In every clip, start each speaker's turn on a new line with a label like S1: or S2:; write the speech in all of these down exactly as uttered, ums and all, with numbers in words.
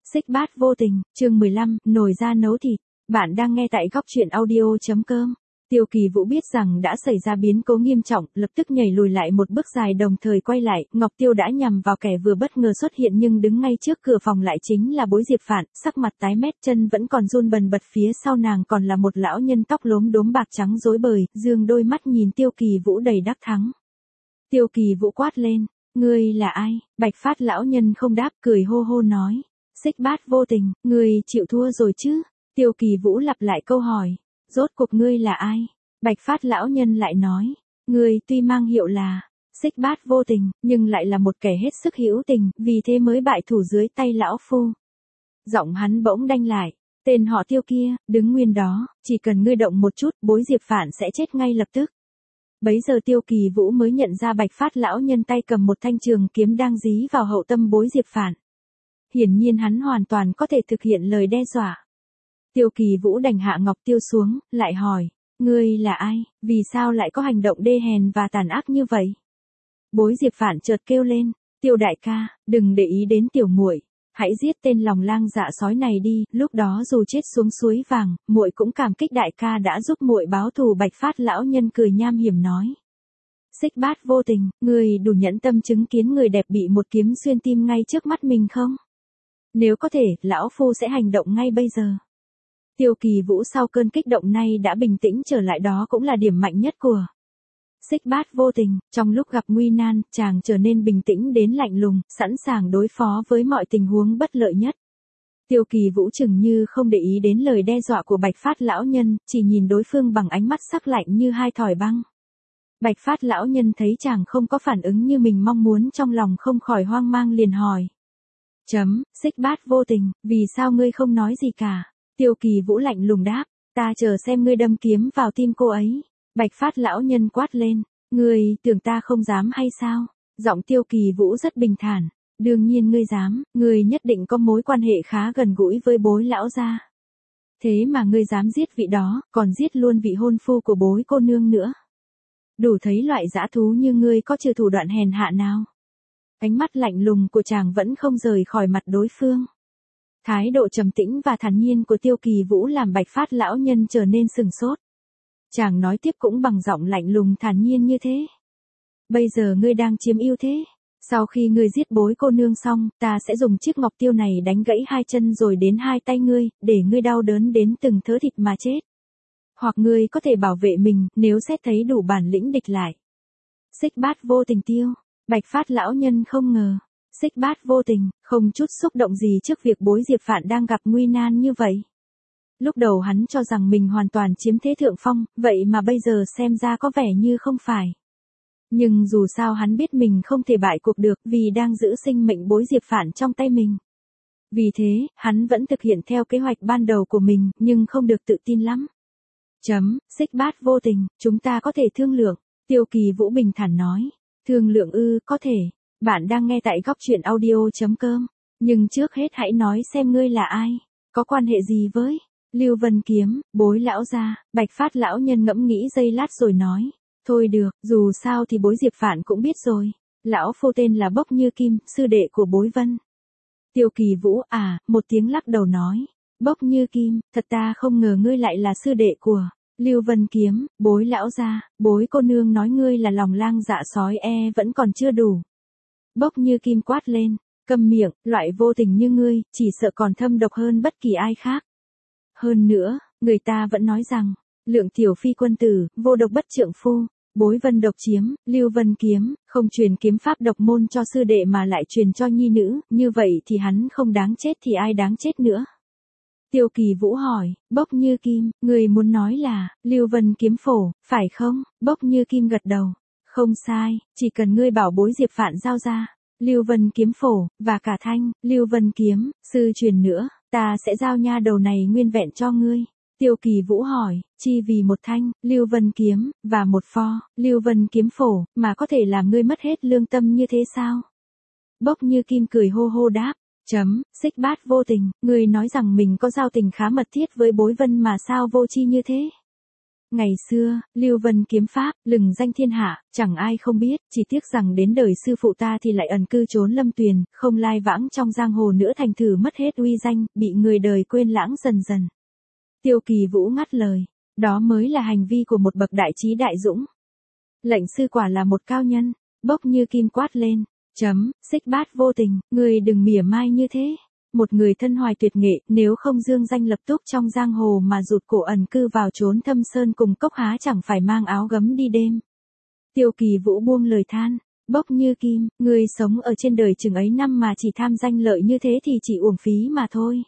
S1: Xích bát vô tình, chương mười lăm, nồi ra nấu thịt. Bạn đang nghe tại góc truyện audio.com. Tiêu Kỳ Vũ biết rằng đã xảy ra biến cố nghiêm trọng, lập tức nhảy lùi lại một bước dài đồng thời quay lại, Ngọc Tiêu đã nhằm vào kẻ vừa bất ngờ xuất hiện nhưng đứng ngay trước cửa phòng lại chính là Bối Diệp Phạn, sắc mặt tái mét, chân vẫn còn run bần bật, phía sau nàng còn là một lão nhân tóc lốm đốm bạc trắng rối bời, dương đôi mắt nhìn Tiêu Kỳ Vũ đầy đắc thắng. Tiêu Kỳ Vũ quát lên, ngươi là ai? Bạch Phát lão nhân không đáp, cười hô hô nói. Xích bát vô tình, ngươi chịu thua rồi chứ? Tiêu Kỳ Vũ lặp lại câu hỏi. Rốt cuộc ngươi là ai? Bạch Phát lão nhân lại nói. Ngươi tuy mang hiệu là xích bát vô tình, nhưng lại là một kẻ hết sức hữu tình, vì thế mới bại thủ dưới tay lão phu. Giọng hắn bỗng đanh lại. Tên họ Tiêu kia, đứng nguyên đó, chỉ cần ngươi động một chút, Bối Diệp Phạn sẽ chết ngay lập tức. Bấy giờ Tiêu Kỳ Vũ mới nhận ra Bạch Phát lão nhân tay cầm một thanh trường kiếm đang dí vào hậu tâm Bối Diệp Phạn. Hiển nhiên hắn hoàn toàn có thể thực hiện lời đe dọa. Tiêu Kỳ Vũ đành hạ Ngọc Tiêu xuống, lại hỏi, ngươi là ai, vì sao lại có hành động đê hèn và tàn ác như vậy? Bối Diệp Phạn chợt kêu lên, Tiêu đại ca, đừng để ý đến tiểu muội, hãy giết tên lòng lang dạ sói này đi, lúc đó dù chết xuống suối vàng, muội cũng cảm kích đại ca đã giúp muội báo thù. Bạch Phát lão nhân cười nham hiểm nói. Xích bát vô tình, ngươi đủ nhẫn tâm chứng kiến người đẹp bị một kiếm xuyên tim ngay trước mắt mình không? Nếu có thể, lão phu sẽ hành động ngay bây giờ. Tiêu Kỳ Vũ sau cơn kích động này đã bình tĩnh trở lại, đó cũng là điểm mạnh nhất của xích bát vô tình. Trong lúc gặp nguy nan, chàng trở nên bình tĩnh đến lạnh lùng, sẵn sàng đối phó với mọi tình huống bất lợi nhất. Tiêu Kỳ Vũ chừng như không để ý đến lời đe dọa của Bạch Phát lão nhân, chỉ nhìn đối phương bằng ánh mắt sắc lạnh như hai thỏi băng. Bạch Phát lão nhân thấy chàng không có phản ứng như mình mong muốn, trong lòng không khỏi hoang mang, liền hỏi. Chấm, xích bát vô tình, vì sao ngươi không nói gì cả? Tiêu Kỳ Vũ lạnh lùng đáp, ta chờ xem ngươi đâm kiếm vào tim cô ấy. Bạch Phát lão nhân quát lên, ngươi tưởng ta không dám hay sao? Giọng Tiêu Kỳ Vũ rất bình thản, đương nhiên ngươi dám, ngươi nhất định có mối quan hệ khá gần gũi với Bối lão gia. Thế mà ngươi dám giết vị đó, còn giết luôn vị hôn phu của Bối cô nương nữa. Đủ thấy loại dã thú như ngươi có trừ thủ đoạn hèn hạ nào. Ánh mắt lạnh lùng của chàng vẫn không rời khỏi mặt đối phương. Thái độ trầm tĩnh và thản nhiên của Tiêu Kỳ Vũ làm Bạch Phát lão nhân trở nên sừng sốt. Chàng nói tiếp cũng bằng giọng lạnh lùng thản nhiên như thế. Bây giờ ngươi đang chiếm ưu thế. Sau khi ngươi giết Bối cô nương xong, ta sẽ dùng chiếc ngọc tiêu này đánh gãy hai chân rồi đến hai tay ngươi, để ngươi đau đớn đến từng thớ thịt mà chết. Hoặc ngươi có thể bảo vệ mình, nếu xét thấy đủ bản lĩnh địch lại. Xích bát vô tình tiêu. Bạch Phát lão nhân không ngờ. Xích bát vô tình, không chút xúc động gì trước việc Bối Diệp Phạn đang gặp nguy nan như vậy. Lúc đầu hắn cho rằng mình hoàn toàn chiếm thế thượng phong, vậy mà bây giờ xem ra có vẻ như không phải. Nhưng dù sao hắn biết mình không thể bại cuộc được, vì đang giữ sinh mệnh Bối Diệp Phạn trong tay mình. Vì thế, hắn vẫn thực hiện theo kế hoạch ban đầu của mình, nhưng không được tự tin lắm. Chấm, xích bát vô tình, chúng ta có thể thương lượng. Tiêu Kỳ Vũ bình thản nói. Thương lượng ư, có thể. Bạn đang nghe tại góc truyện audio.com. Nhưng trước hết hãy nói xem ngươi là ai, có quan hệ gì với Lưu Vân Kiếm, Bối lão gia? Bạch Phát lão nhân ngẫm nghĩ giây lát rồi nói. Thôi được, dù sao thì Bối Diệp Phạn cũng biết rồi. Lão phu tên là Bốc Như Kim, sư đệ của Bối Vân. Tiêu Kỳ Vũ à, một tiếng lắc đầu nói. Bốc Như Kim, thật ta không ngờ ngươi lại là sư đệ của Lưu Vân Kiếm, Bối lão gia. Bối cô nương nói ngươi là lòng lang dạ sói e vẫn còn chưa đủ. Bốc Như Kim quát lên, câm miệng, loại vô tình như ngươi, chỉ sợ còn thâm độc hơn bất kỳ ai khác. Hơn nữa, người ta vẫn nói rằng, Lượng tiểu phi quân tử, vô độc bất trượng phu. Bối Vân độc chiếm, Lưu Vân Kiếm, không truyền kiếm pháp độc môn cho sư đệ mà lại truyền cho nhi nữ, như vậy thì hắn không đáng chết thì ai đáng chết nữa? Tiêu Kỳ Vũ hỏi, Bốc Như Kim, người muốn nói là, Lưu Vân Kiếm phổ, phải không? Bốc Như Kim gật đầu. Không sai, chỉ cần ngươi bảo Bối Diệp Phạn giao ra Lưu Vân Kiếm phổ, và cả thanh Lưu Vân Kiếm, sư truyền nữa, ta sẽ giao nha đầu này nguyên vẹn cho ngươi. Tiêu Kỳ Vũ hỏi, chi vì một thanh Lưu Vân Kiếm, và một pho Lưu Vân Kiếm phổ, mà có thể làm ngươi mất hết lương tâm như thế sao? Bốc Như Kim cười hô hô đáp. Chấm, xích bát vô tình, ngươi nói rằng mình có giao tình khá mật thiết với Bối Vân mà sao vô chi như thế? Ngày xưa, Lưu Vân kiếm pháp, lừng danh thiên hạ, chẳng ai không biết, chỉ tiếc rằng đến đời sư phụ ta thì lại ẩn cư trốn lâm tuyền, không lai vãng trong giang hồ nữa, thành thử mất hết uy danh, bị người đời quên lãng dần dần. Tiêu Kỳ Vũ ngắt lời, đó mới là hành vi của một bậc đại trí đại dũng. Lệnh sư quả là một cao nhân. Bốc Như Kim quát lên, chấm, Xích Bát Vô Tình, người đừng mỉa mai như thế. Một người thân hoài tuyệt nghệ, nếu không dương danh lập túc trong giang hồ mà rụt cổ ẩn cư vào trốn thâm sơn cùng cốc há chẳng phải mang áo gấm đi đêm. Tiêu Kỳ Vũ buông lời than, Bốc Như Kim, người sống ở trên đời chừng ấy năm mà chỉ tham danh lợi như thế thì chỉ uổng phí mà thôi.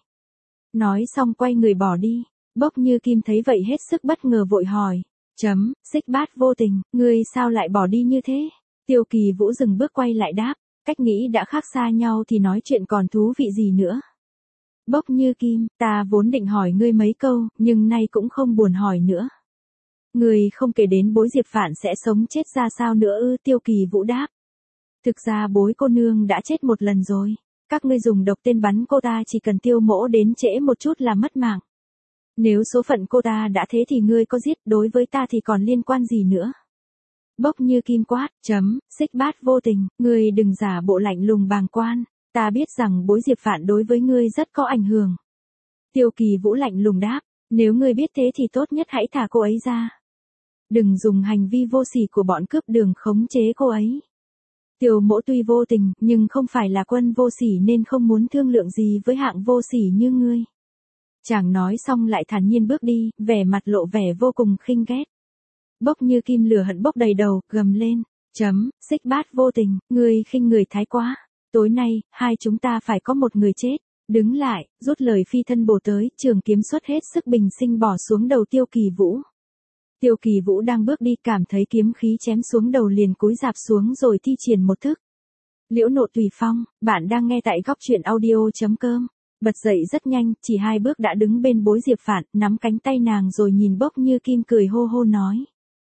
S1: Nói xong quay người bỏ đi. Bốc Như Kim thấy vậy hết sức bất ngờ vội hỏi, chấm, Xích Bát Vô Tình, ngươi sao lại bỏ đi như thế? Tiêu Kỳ Vũ dừng bước quay lại đáp, cách nghĩ đã khác xa nhau thì nói chuyện còn thú vị gì nữa. Bốc Như Kim, ta vốn định hỏi ngươi mấy câu, nhưng nay cũng không buồn hỏi nữa. Ngươi không kể đến Bối Diệp Phạn sẽ sống chết ra sao nữa ư? Tiêu Kỳ Vũ đáp. Thực ra Bối cô nương đã chết một lần rồi. Các ngươi dùng độc tên bắn cô ta chỉ cần Tiêu mỗ đến trễ một chút là mất mạng. Nếu số phận cô ta đã thế thì ngươi có giết, đối với ta thì còn liên quan gì nữa? Bốc Như Kim quát, chấm, Xích Bát Vô Tình, ngươi đừng giả bộ lạnh lùng bàng quan, ta biết rằng Bối Diệp Phạn đối với ngươi rất có ảnh hưởng. Tiêu Kỳ Vũ lạnh lùng đáp, nếu ngươi biết thế thì tốt nhất hãy thả cô ấy ra. Đừng dùng hành vi vô sỉ của bọn cướp đường khống chế cô ấy. Tiêu mỗ tuy vô tình, nhưng không phải là quân vô sỉ nên không muốn thương lượng gì với hạng vô sỉ như ngươi. Chàng nói xong lại thản nhiên bước đi, vẻ mặt lộ vẻ vô cùng khinh ghét. Bốc Như Kim lửa hận bốc đầy đầu, gầm lên, chấm, Xích Bát Vô Tình, ngươi khinh người thái quá. Tối nay, hai chúng ta phải có một người chết. Đứng lại, rút lời phi thân bổ tới, trường kiếm xuất hết sức bình sinh bỏ xuống đầu Tiêu Kỳ Vũ. Tiêu Kỳ Vũ đang bước đi cảm thấy kiếm khí chém xuống đầu liền cúi rạp xuống rồi thi triển một thức. Liễu Nộ Tùy Phong, bạn đang nghe tại góc truyện audio chấm com. Bật dậy rất nhanh, chỉ hai bước đã đứng bên Bối Diệp Phạn, nắm cánh tay nàng rồi nhìn Bốc Như Kim cười hô hô nói.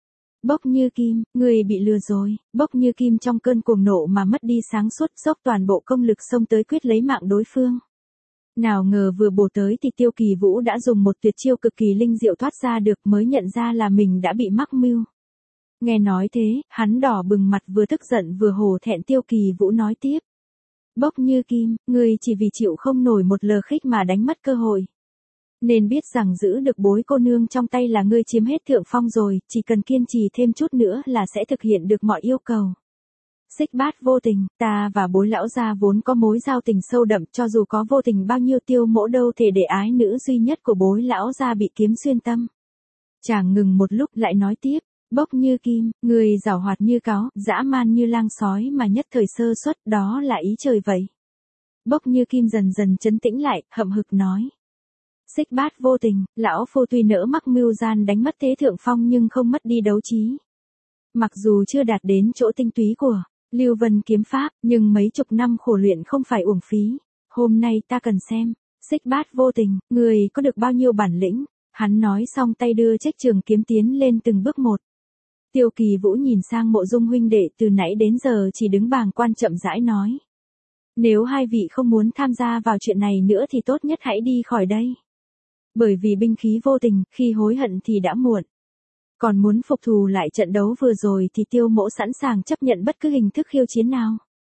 S1: Bốc Như Kim, người bị lừa rồi. Bốc Như Kim trong cơn cuồng nộ mà mất đi sáng suốt, dốc toàn bộ công lực xông tới quyết lấy mạng đối phương. Nào ngờ vừa bổ tới thì Tiêu Kỳ Vũ đã dùng một tuyệt chiêu cực kỳ linh diệu thoát ra được, mới nhận ra là mình đã bị mắc mưu. Nghe nói thế, hắn đỏ bừng mặt, vừa tức giận vừa hổ thẹn. Tiêu Kỳ Vũ nói tiếp. Bốc Như Kim, ngươi chỉ vì chịu không nổi một lờ khích mà đánh mất cơ hội. Nên biết rằng giữ được Bối cô nương trong tay là ngươi chiếm hết thượng phong rồi, chỉ cần kiên trì thêm chút nữa là sẽ thực hiện được mọi yêu cầu. Xích Bát Vô Tình, ta và Bối lão gia vốn có mối giao tình sâu đậm, cho dù có vô tình bao nhiêu Tiêu mỗ đâu thể để ái nữ duy nhất của Bối lão gia bị kiếm xuyên tâm. Chàng ngừng một lúc lại nói tiếp, Bốc Như Kim, người giảo hoạt như cáo, dã man như lang sói mà nhất thời sơ suất, đó là ý trời vậy. Bốc Như Kim dần dần trấn tĩnh lại, hậm hực nói. Xích Bát Vô Tình, lão phu tuy nỡ mắc mưu gian đánh mất thế thượng phong nhưng không mất đi đấu trí. Mặc dù chưa đạt đến chỗ tinh túy của Lưu Vân kiếm pháp, nhưng mấy chục năm khổ luyện không phải uổng phí. Hôm nay ta cần xem, Xích Bát Vô Tình, người có được bao nhiêu bản lĩnh. Hắn nói xong tay đưa trách trường kiếm tiến lên từng bước một. Tiêu Kỳ Vũ nhìn sang Mộ Dung huynh đệ, từ nãy đến giờ chỉ đứng bàng quan, chậm rãi nói. Nếu hai vị không muốn tham gia vào chuyện này nữa thì tốt nhất hãy đi khỏi đây. Bởi vì binh khí vô tình, khi hối hận thì đã muộn. Còn muốn phục thù lại trận đấu vừa rồi thì Tiêu mỗ sẵn sàng chấp nhận bất cứ hình thức khiêu chiến nào.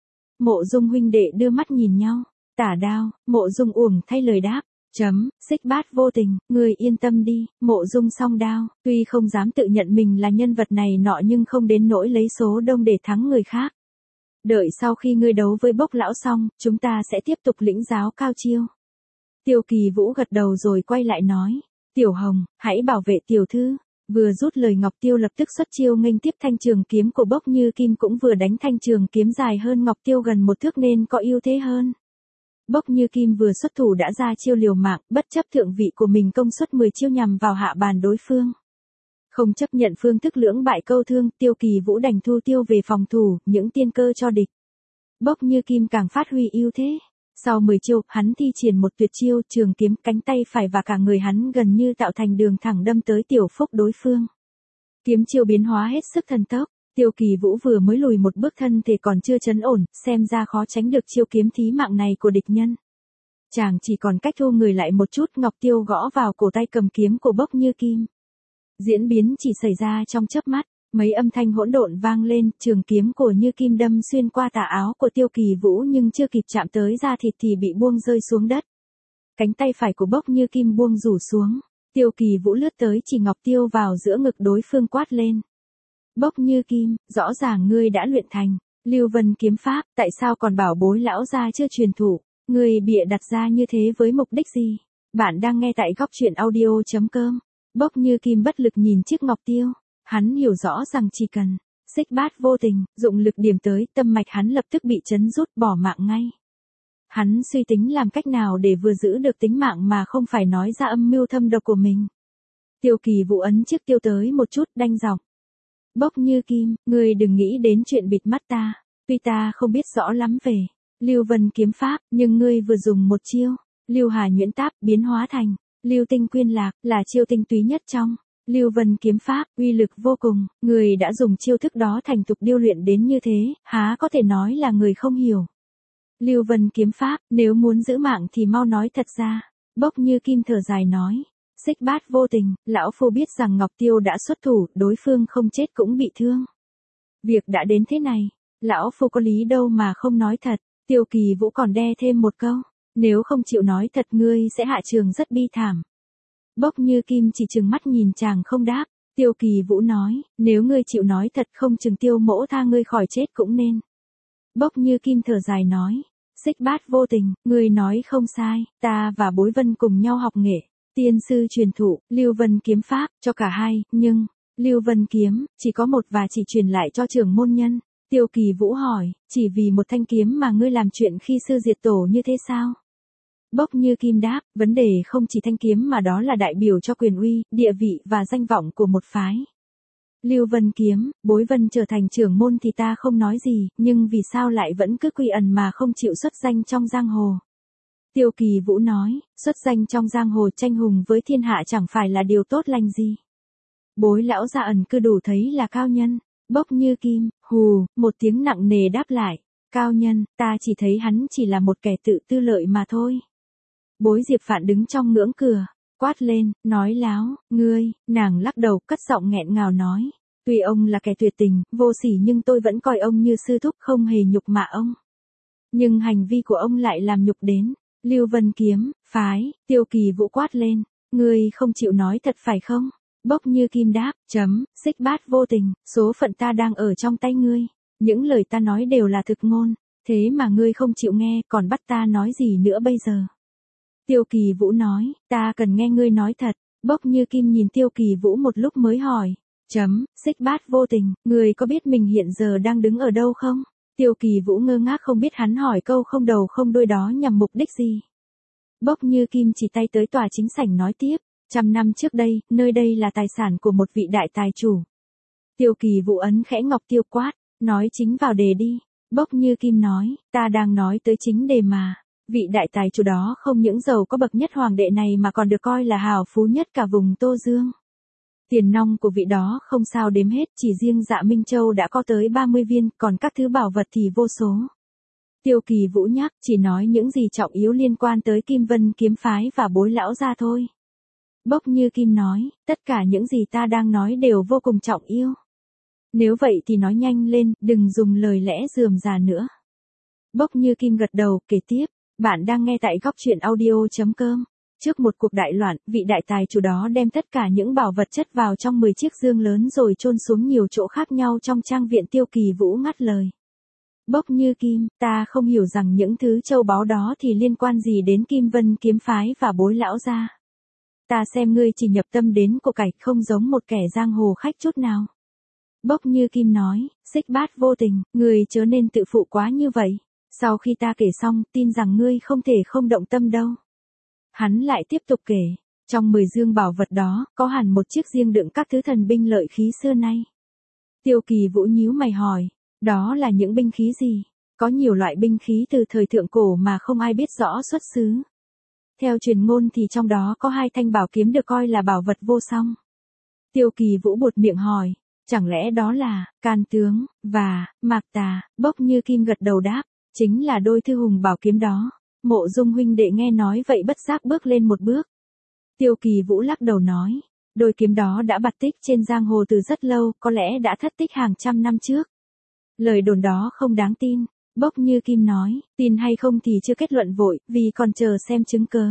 S1: Mộ Dung huynh đệ đưa mắt nhìn nhau. Tả Đao, Mộ Dung uổng thay lời đáp. Chấm, Xích Bát Vô Tình, người yên tâm đi. Mộ Dung Song Đao, tuy không dám tự nhận mình là nhân vật này nọ nhưng không đến nỗi lấy số đông để thắng người khác. Đợi sau khi ngươi đấu với Bốc lão xong, chúng ta sẽ tiếp tục lĩnh giáo cao chiêu. Tiêu Kỳ Vũ gật đầu rồi quay lại nói. Tiểu Hồng, hãy bảo vệ tiểu thư. Vừa rút lời Ngọc Tiêu lập tức xuất chiêu nghênh tiếp thanh trường kiếm của Bốc Như Kim, cũng vừa đánh thanh trường kiếm dài hơn Ngọc Tiêu gần một thước nên có ưu thế hơn. Bốc Như Kim vừa xuất thủ đã ra chiêu liều mạng, bất chấp thượng vị của mình công suất mười chiêu nhằm vào hạ bàn đối phương. Không chấp nhận phương thức lưỡng bại câu thương, Tiêu Kỳ Vũ đành thu tiêu về phòng thủ, những tiên cơ cho địch. Bốc Như Kim càng phát huy ưu thế. Sau mười chiêu, hắn thi triển một tuyệt chiêu, trường kiếm, cánh tay phải và cả người hắn gần như tạo thành đường thẳng đâm tới tiểu phúc đối phương. Kiếm chiêu biến hóa hết sức thần tốc. Tiêu Kỳ Vũ vừa mới lùi một bước thân thể còn chưa trấn ổn, xem ra khó tránh được chiêu kiếm thí mạng này của địch nhân. Chàng chỉ còn cách thu người lại một chút, Ngọc Tiêu gõ vào cổ tay cầm kiếm của Bốc Như Kim. Diễn biến chỉ xảy ra trong chớp mắt, mấy âm thanh hỗn độn vang lên, trường kiếm của Như Kim đâm xuyên qua tà áo của Tiêu Kỳ Vũ nhưng chưa kịp chạm tới da thịt thì bị buông rơi xuống đất. Cánh tay phải của Bốc Như Kim buông rủ xuống, Tiêu Kỳ Vũ lướt tới chỉ ngọc tiêu vào giữa ngực đối phương quát lên. Bốc Như Kim, rõ ràng ngươi đã luyện thành Lưu Vân kiếm pháp, tại sao còn bảo bối lão gia chưa truyền thụ, ngươi bịa đặt ra như thế với mục đích gì? Bạn đang nghe tại góc truyện audio chấm com. Bốc Như Kim bất lực nhìn chiếc ngọc tiêu, hắn hiểu rõ rằng chỉ cần Xích Bát vô tình, dụng lực điểm tới, tâm mạch hắn lập tức bị chấn rút bỏ mạng ngay. Hắn suy tính làm cách nào để vừa giữ được tính mạng mà không phải nói ra âm mưu thâm độc của mình. Tiêu Kỳ Vũ ấn chiếc tiêu tới một chút, đanh giọng. Bốc Như Kim, ngươi đừng nghĩ đến chuyện bịt mắt ta, tuy ta không biết rõ lắm về Lưu Vân kiếm pháp, nhưng ngươi vừa dùng một chiêu, Lưu Hà Nhuyễn Táp biến hóa thành Lưu Tinh Quyên Lạc, là chiêu tinh túy nhất trong Lưu Vân kiếm pháp, uy lực vô cùng, người đã dùng chiêu thức đó thành thục điêu luyện đến như thế, há có thể nói là người không hiểu. Lưu Vân kiếm pháp, nếu muốn giữ mạng thì mau nói thật ra. Bốc Như Kim thở dài nói. Xích Bát vô tình, lão phu biết rằng Ngọc Tiêu đã xuất thủ, đối phương không chết cũng bị thương. Việc đã đến thế này, lão phu có lý đâu mà không nói thật. Tiêu Kỳ Vũ còn đe thêm một câu, nếu không chịu nói thật ngươi sẽ hạ trường rất bi thảm. Bốc Như Kim chỉ trừng mắt nhìn chàng không đáp. Tiêu Kỳ Vũ nói, nếu ngươi chịu nói thật không chừng Tiêu mỗ tha ngươi khỏi chết cũng nên. Bốc Như Kim thở dài nói, Xích Bát vô tình, ngươi nói không sai, ta và Bối Vân cùng nhau học nghệ, tiên sư truyền thụ, Lưu Vân kiếm pháp, cho cả hai, nhưng, Lưu Vân kiếm, chỉ có một và chỉ truyền lại cho trưởng môn nhân. Tiêu Kỳ Vũ hỏi, chỉ vì một thanh kiếm mà ngươi làm chuyện khi sư diệt tổ như thế sao? Bốc Như Kim đáp, vấn đề không chỉ thanh kiếm mà đó là đại biểu cho quyền uy, địa vị và danh vọng của một phái. Lưu Vân kiếm, Bối Vân trở thành trưởng môn thì ta không nói gì, nhưng vì sao lại vẫn cứ quy ẩn mà không chịu xuất danh trong giang hồ? Tiêu Kỳ Vũ nói, xuất danh trong giang hồ tranh hùng với thiên hạ chẳng phải là điều tốt lành gì. Bối lão gia ẩn cư đủ thấy là cao nhân. Bốc Như Kim, hù, một tiếng nặng nề đáp lại, cao nhân, ta chỉ thấy hắn chỉ là một kẻ tự tư lợi mà thôi. Bối Diệp Phạn đứng trong ngưỡng cửa, quát lên, nói láo, ngươi, nàng lắc đầu, cất giọng nghẹn ngào nói, tuy ông là kẻ tuyệt tình, vô sỉ nhưng tôi vẫn coi ông như sư thúc không hề nhục mạ ông. Nhưng hành vi của ông lại làm nhục đến Lưu Vân kiếm, phái. Tiêu Kỳ Vũ quát lên, ngươi không chịu nói thật phải không? Bốc Như Kim đáp, chấm, Xích Bát vô tình, số phận ta đang ở trong tay ngươi, những lời ta nói đều là thực ngôn, thế mà ngươi không chịu nghe, còn bắt ta nói gì nữa bây giờ? Tiêu Kỳ Vũ nói, ta cần nghe ngươi nói thật. Bốc Như Kim nhìn Tiêu Kỳ Vũ một lúc mới hỏi, chấm, Xích Bát vô tình, ngươi có biết mình hiện giờ đang đứng ở đâu không? Tiêu Kỳ Vũ ngơ ngác không biết hắn hỏi câu không đầu không đuôi đó nhằm mục đích gì. Bốc Như Kim chỉ tay tới tòa chính sảnh nói tiếp, trăm năm trước đây, nơi đây là tài sản của một vị đại tài chủ. Tiêu Kỳ Vũ ấn khẽ ngọc tiêu quát, nói chính vào đề đi. Bốc Như Kim nói, ta đang nói tới chính đề mà. Vị đại tài chủ đó không những giàu có bậc nhất hoàng đệ này mà còn được coi là hào phú nhất cả vùng Tô Dương. Tiền nong của vị đó không sao đếm hết, chỉ riêng Dạ Minh Châu đã có tới ba mươi viên, còn các thứ bảo vật thì vô số. Tiêu Kỳ Vũ nhắc, chỉ nói những gì trọng yếu liên quan tới Kim Vân kiếm phái và Bối lão gia thôi. Bốc Như Kim nói, tất cả những gì ta đang nói đều vô cùng trọng yếu. Nếu vậy thì nói nhanh lên, đừng dùng lời lẽ rườm rà nữa. Bốc Như Kim gật đầu, kể tiếp, bạn đang nghe tại góc truyện audio chấm com. Trước một cuộc đại loạn, vị đại tài chủ đó đem tất cả những bảo vật chất vào trong mười chiếc dương lớn rồi chôn xuống nhiều chỗ khác nhau trong trang viện. Tiêu Kỳ Vũ ngắt lời. Bốc Như Kim, ta không hiểu rằng những thứ châu báu đó thì liên quan gì đến Kim Vân kiếm phái và Bối lão gia. Ta xem ngươi chỉ nhập tâm đến của cải, không giống một kẻ giang hồ khách chút nào. Bốc Như Kim nói, Xích Bát vô tình, ngươi chớ nên tự phụ quá như vậy. Sau khi ta kể xong, tin rằng ngươi không thể không động tâm đâu. Hắn lại tiếp tục kể, trong mười dương bảo vật đó, có hẳn một chiếc riêng đựng các thứ thần binh lợi khí xưa nay. Tiêu Kỳ Vũ nhíu mày hỏi, đó là những binh khí gì? Có nhiều loại binh khí từ thời thượng cổ mà không ai biết rõ xuất xứ. Theo truyền ngôn thì trong đó có hai thanh bảo kiếm được coi là bảo vật vô song. Tiêu Kỳ Vũ buột miệng hỏi, chẳng lẽ đó là Can Tướng và Mạc Tà? Bốc Như Kim gật đầu đáp, chính là đôi thư hùng bảo kiếm đó. Mộ Dung huynh đệ nghe nói vậy bất giác bước lên một bước. Tiêu Kỳ Vũ lắc đầu nói, Đôi kiếm đó đã bạt tích trên giang hồ từ rất lâu, có lẽ đã thất tích hàng trăm năm trước. Lời đồn đó không đáng tin. Bốc Như Kim nói, tin hay không thì chưa kết luận vội, vì còn chờ xem chứng cớ.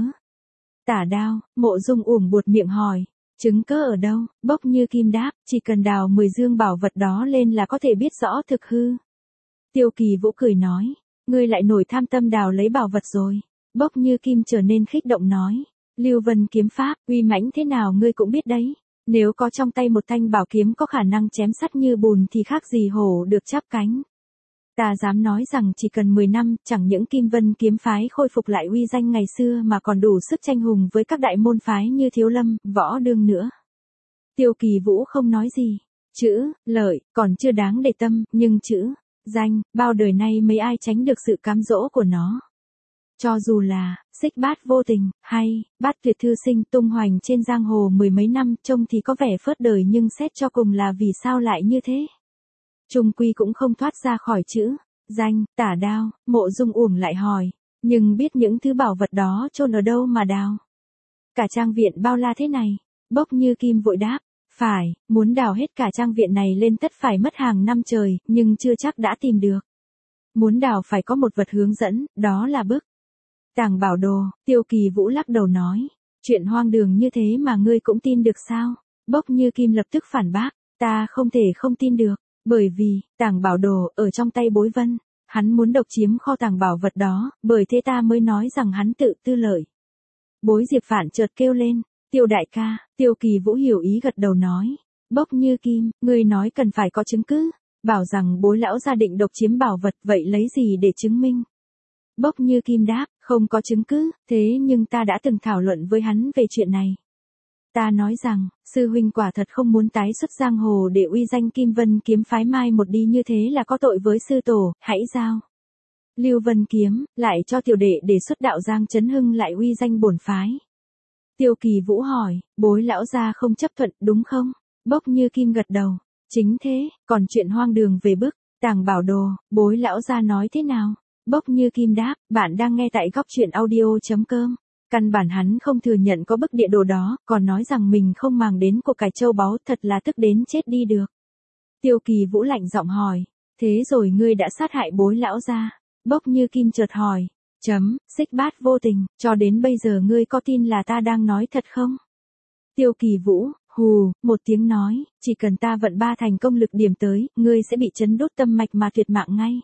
S1: Tả Đao, Mộ Dung uổng buột miệng hỏi, chứng cớ ở đâu? Bốc Như Kim đáp, chỉ cần đào mười dương bảo vật đó lên là có thể biết rõ thực hư. Tiêu Kỳ Vũ cười nói, ngươi lại nổi tham tâm đào lấy bảo vật rồi. Bốc Như Kim trở nên kích động nói, Lưu Vân kiếm pháp, uy mãnh thế nào ngươi cũng biết đấy. Nếu có trong tay một thanh bảo kiếm có khả năng chém sắt như bùn thì khác gì hổ được chắp cánh. Ta dám nói rằng chỉ cần mười năm, chẳng những Kim Vân kiếm phái khôi phục lại uy danh ngày xưa mà còn đủ sức tranh hùng với các đại môn phái như Thiếu Lâm, Võ Đương nữa. Tiêu Kỳ Vũ không nói gì. Chữ, lợi, còn chưa đáng để tâm, nhưng chữ, danh, bao đời nay mấy ai tránh được sự cám dỗ của nó. Cho dù là, Xích Bát Vô Tình, hay, Bát Tuyệt Thư Sinh tung hoành trên giang hồ mười mấy năm trông thì có vẻ phớt đời nhưng xét cho cùng là vì sao lại như thế. Trung quy cũng không thoát ra khỏi chữ, danh, Tả Đao, Mộ Dung uổng lại hỏi, nhưng biết những thứ bảo vật đó chôn ở đâu mà đào. Cả trang viện bao la thế này, Bốc Như Kim vội đáp, phải, muốn đào hết cả trang viện này lên tất phải mất hàng năm trời, nhưng chưa chắc đã tìm được. Muốn đào phải có một vật hướng dẫn, đó là bức Tàng Bảo Đồ. Tiêu Kỳ Vũ lắc đầu nói, chuyện hoang đường như thế mà ngươi cũng tin được sao? Bốc Như Kim lập tức phản bác, ta không thể không tin được, bởi vì, Tàng Bảo Đồ ở trong tay Bối Vân, hắn muốn độc chiếm kho tàng bảo vật đó, bởi thế ta mới nói rằng hắn tự tư lợi. Bối Diệp Phạn chợt kêu lên, Tiêu đại ca. Tiêu Kỳ Vũ hiểu ý gật đầu nói, Bốc Như Kim, ngươi nói cần phải có chứng cứ, bảo rằng Bối lão gia định độc chiếm bảo vật, vậy lấy gì để chứng minh? Bốc Như Kim đáp, không có chứng cứ, thế nhưng ta đã từng thảo luận với hắn về chuyện này. Ta nói rằng, sư huynh quả thật không muốn tái xuất giang hồ để uy danh Kim Vân kiếm phái mai một đi, như thế là có tội với sư tổ, hãy giao Lưu Vân kiếm lại cho tiểu đệ để xuất đạo giang chấn hưng lại uy danh bổn phái. Tiêu Kỳ Vũ hỏi, Bối lão gia không chấp thuận đúng không? Bốc Như Kim gật đầu, chính thế, còn chuyện hoang đường về bức Tàng Bảo Đồ, Bối lão gia nói thế nào? Bốc Như Kim đáp, bạn đang nghe tại góc truyện audio.com. Căn bản hắn không thừa nhận có bức địa đồ đó, còn nói rằng mình không màng đến của cải châu báu, thật là tức đến chết đi được. Tiêu Kỳ Vũ lạnh giọng hỏi, thế rồi ngươi đã sát hại Bối lão gia? Bốc Như Kim chợt hỏi, chấm, Xích Bát Vô Tình, cho đến bây giờ ngươi có tin là ta đang nói thật không? Tiêu Kỳ Vũ, hù, một tiếng nói, chỉ cần ta vận ba thành công lực điểm tới, ngươi sẽ bị chấn đốt tâm mạch mà tuyệt mạng ngay.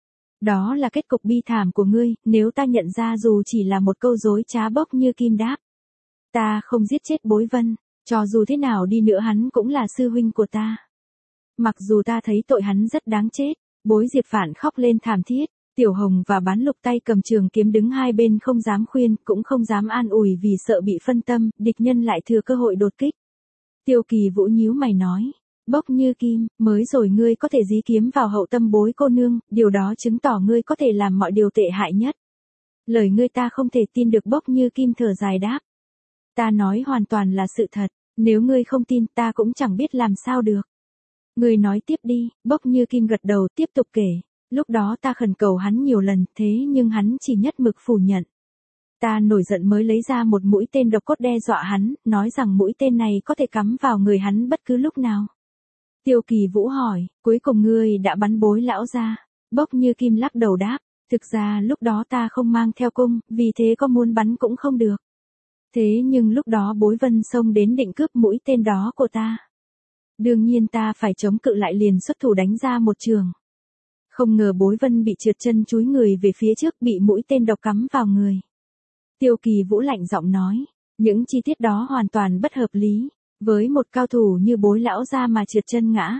S1: Đó là kết cục bi thảm của ngươi, nếu ta nhận ra dù chỉ là một câu dối trá. Bốc Như Kim đáp, ta không giết chết Bối Vân, cho dù thế nào đi nữa hắn cũng là sư huynh của ta. Mặc dù ta thấy tội hắn rất đáng chết. Bối Diệp Phạn khóc lên thảm thiết, Tiểu Hồng và Bán Lục tay cầm trường kiếm đứng hai bên không dám khuyên, cũng không dám an ủi vì sợ bị phân tâm, địch nhân lại thừa cơ hội đột kích. Tiêu Kỳ Vũ nhíu mày nói, Bốc Như Kim, mới rồi ngươi có thể dí kiếm vào hậu tâm Bối cô nương, điều đó chứng tỏ ngươi có thể làm mọi điều tệ hại nhất. Lời ngươi ta không thể tin được. Bốc Như Kim thở dài đáp, ta nói hoàn toàn là sự thật, nếu ngươi không tin ta cũng chẳng biết làm sao được. Ngươi nói tiếp đi. Bốc Như Kim gật đầu tiếp tục kể, lúc đó ta khẩn cầu hắn nhiều lần, thế nhưng hắn chỉ nhất mực phủ nhận. Ta nổi giận mới lấy ra một mũi tên độc cốt đe dọa hắn, nói rằng mũi tên này có thể cắm vào người hắn bất cứ lúc nào. Tiêu Kỳ Vũ hỏi, cuối cùng ngươi đã bắn Bối lão gia? Bốc Như Kim lắc đầu đáp, thực ra lúc đó ta không mang theo cung, vì thế có muốn bắn cũng không được. Thế nhưng lúc đó Bối Vân xông đến định cướp mũi tên đó của ta. Đương nhiên ta phải chống cự lại, liền xuất thủ đánh ra một trường. Không ngờ Bối Vân bị trượt chân chúi người về phía trước, bị mũi tên độc cắm vào người. Tiêu Kỳ Vũ lạnh giọng nói, những chi tiết đó hoàn toàn bất hợp lý, với một cao thủ như Bối lão gia mà trượt chân ngã.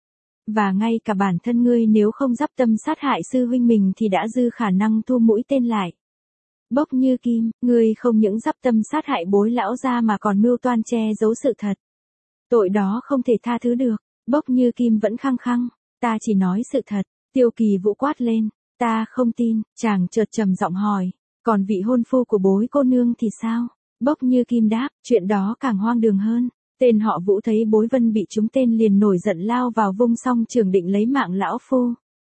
S1: Và ngay cả bản thân ngươi nếu không dắp tâm sát hại sư huynh mình thì đã dư khả năng thu mũi tên lại. Bốc Như Kim, ngươi không những dắp tâm sát hại Bối lão gia mà còn mưu toan che giấu sự thật. Tội đó không thể tha thứ được. Bốc Như Kim vẫn khăng khăng, ta chỉ nói sự thật. Tiêu Kỳ Vũ quát lên, ta không tin. Chàng chợt trầm giọng hỏi, còn vị hôn phu của Bối cô nương thì sao? Bốc Như Kim đáp, chuyện đó càng hoang đường hơn. Tên họ Vũ thấy Bối Vân bị trúng tên liền nổi giận lao vào vung song trường định lấy mạng lão phu.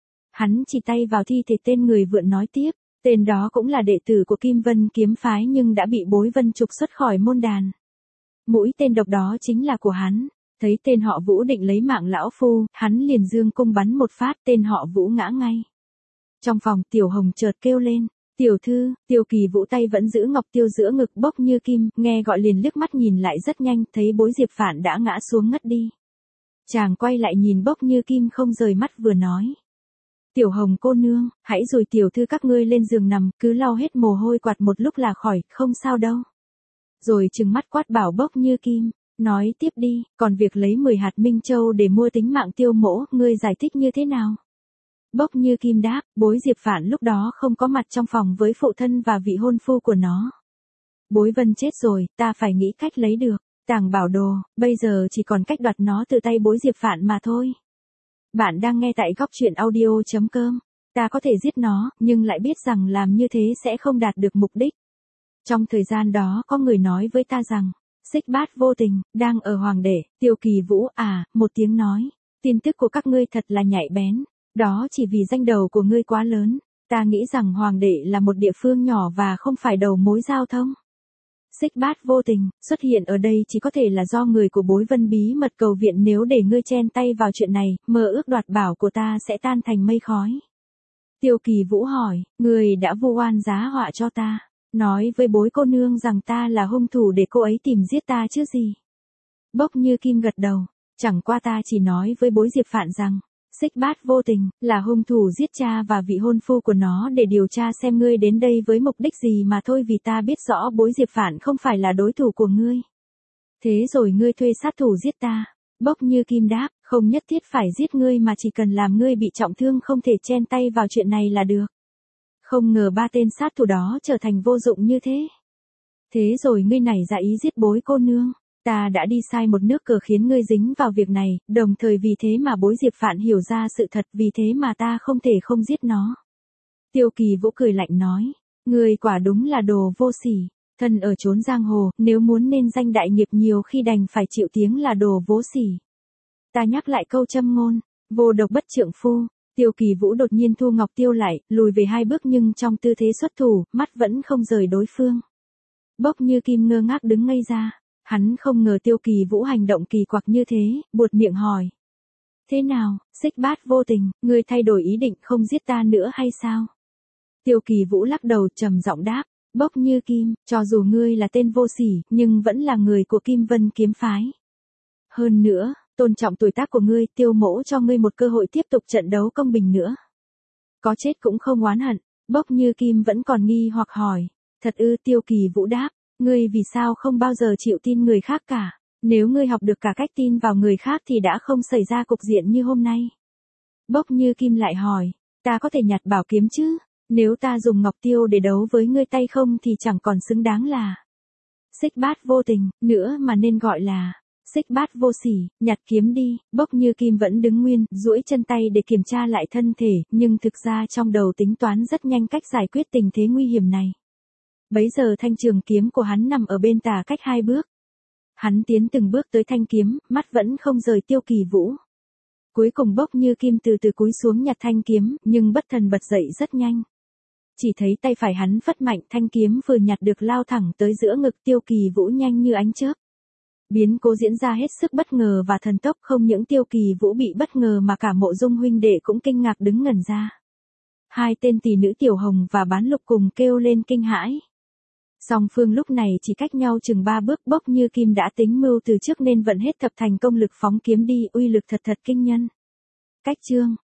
S1: Hắn chỉ tay vào thi thể tên người vượn nói tiếp, tên đó cũng là đệ tử của Kim Vân kiếm phái nhưng đã bị Bối Vân trục xuất khỏi môn đàn. Mũi tên độc đó chính là của hắn. Thấy tên họ Vũ định lấy mạng lão phu, hắn liền dương cung bắn một phát, tên họ Vũ ngã ngay. Trong phòng Tiểu Hồng chợt kêu lên, tiểu thư. Tiêu Kỳ Vũ tay vẫn giữ ngọc tiêu giữa ngực Bốc Như Kim, nghe gọi liền liếc mắt nhìn lại rất nhanh, thấy bối Diệp Phạn đã ngã xuống ngất đi. Chàng quay lại nhìn Bốc Như Kim không rời mắt vừa nói. Tiểu Hồng cô nương, hãy dùi tiểu thư các ngươi lên giường nằm, cứ lau hết mồ hôi quạt một lúc là khỏi, không sao đâu. Rồi trừng mắt quát bảo Bốc Như Kim, nói tiếp đi, còn việc lấy mười hạt Minh Châu để mua tính mạng Tiêu mỗ, ngươi giải thích như thế nào? Bốc Như Kim đáp, bối Diệp Phạn lúc đó không có mặt trong phòng với phụ thân và vị hôn phu của nó. Bối Vân chết rồi, ta phải nghĩ cách lấy được. Tàng bảo đồ, bây giờ chỉ còn cách đoạt nó từ tay bối Diệp Phạn mà thôi. Bạn đang nghe tại góc truyện audio chấm com. Ta có thể giết nó, nhưng lại biết rằng làm như thế sẽ không đạt được mục đích. Trong thời gian đó có người nói với ta rằng, Xích Bát vô tình, đang ở Hoàng Đệ. Tiêu Kỳ Vũ à, một tiếng nói, tin tức của các ngươi thật là nhạy bén. Đó chỉ vì danh đầu của ngươi quá lớn. Ta nghĩ rằng Hoàng Đệ là một địa phương nhỏ và không phải đầu mối giao thông. Xích Bát vô tình, xuất hiện ở đây chỉ có thể là do người của bối Vân bí mật cầu viện, nếu để ngươi chen tay vào chuyện này, mơ ước đoạt bảo của ta sẽ tan thành mây khói. Tiêu Kỳ Vũ hỏi, người đã vu oan giá họa cho ta, nói với bối cô nương rằng ta là hung thủ để cô ấy tìm giết ta chứ gì. Bốc Như Kim gật đầu, chẳng qua ta chỉ nói với bối Diệp Phạn rằng, Xích Bát vô tình, là hung thủ giết cha và vị hôn phu của nó để điều tra xem ngươi đến đây với mục đích gì mà thôi, vì ta biết rõ bối Diệp Phạn không phải là đối thủ của ngươi. Thế rồi ngươi thuê sát thủ giết ta. Bốc Như Kim đáp, không nhất thiết phải giết ngươi mà chỉ cần làm ngươi bị trọng thương không thể chen tay vào chuyện này là được. Không ngờ ba tên sát thủ đó trở thành vô dụng như thế. Thế rồi ngươi nảy ra ý giết bối cô nương. Ta đã đi sai một nước cờ khiến ngươi dính vào việc này, đồng thời vì thế mà bối Diệp Phạn hiểu ra sự thật, vì thế mà ta không thể không giết nó. Tiêu Kỳ Vũ cười lạnh nói, ngươi quả đúng là đồ vô sỉ, thân ở chốn giang hồ, nếu muốn nên danh đại nghiệp nhiều khi đành phải chịu tiếng là đồ vô sỉ. Ta nhắc lại câu châm ngôn, vô độc bất trượng phu. Tiêu Kỳ Vũ đột nhiên thu ngọc tiêu lại, lùi về hai bước nhưng trong tư thế xuất thủ, mắt vẫn không rời đối phương. Bốc Như Kim ngơ ngác đứng ngây ra. Hắn không ngờ Tiêu Kỳ Vũ hành động kỳ quặc như thế, buột miệng hỏi. Thế nào, Xích Bát vô tình, ngươi thay đổi ý định không giết ta nữa hay sao? Tiêu Kỳ Vũ lắc đầu trầm giọng đáp, Bốc Như Kim, cho dù ngươi là tên vô sỉ, nhưng vẫn là người của Kim Vân kiếm phái. Hơn nữa, tôn trọng tuổi tác của ngươi, Tiêu mỗ cho ngươi một cơ hội tiếp tục trận đấu công bình nữa. Có chết cũng không oán hận. Bốc Như Kim vẫn còn nghi hoặc hỏi. Thật ư? Tiêu Kỳ Vũ đáp. Ngươi vì sao không bao giờ chịu tin người khác cả? Nếu ngươi học được cả cách tin vào người khác thì đã không xảy ra cục diện như hôm nay. Bốc Như Kim lại hỏi, ta có thể nhặt bảo kiếm chứ? Nếu ta dùng ngọc tiêu để đấu với ngươi tay không thì chẳng còn xứng đáng là Xích Bát vô tình, nữa mà nên gọi là Xích Bát vô sỉ. Nhặt kiếm đi. Bốc Như Kim vẫn đứng nguyên, duỗi chân tay để kiểm tra lại thân thể, nhưng thực ra trong đầu tính toán rất nhanh cách giải quyết tình thế nguy hiểm này. Bấy giờ thanh trường kiếm của hắn nằm ở bên tả cách hai bước. Hắn tiến từng bước tới thanh kiếm, mắt vẫn không rời Tiêu Kỳ Vũ. Cuối cùng Bốc Như Kim từ từ cúi xuống nhặt thanh kiếm, nhưng bất thần bật dậy rất nhanh. Chỉ thấy tay phải hắn phất mạnh, thanh kiếm vừa nhặt được lao thẳng tới giữa ngực Tiêu Kỳ Vũ nhanh như ánh chớp. Biến cố diễn ra hết sức bất ngờ và thần tốc, không những Tiêu Kỳ Vũ bị bất ngờ mà cả Mộ Dung huynh đệ cũng kinh ngạc đứng ngẩn ra. Hai tên tỷ nữ Tiểu Hồng và Bán Lục cùng kêu lên kinh hãi. Song phương lúc này chỉ cách nhau chừng ba bước. Bốc Như Kim đã tính mưu từ trước nên vận hết thập thành công lực phóng kiếm đi, uy lực thật thật kinh nhân. Cách chương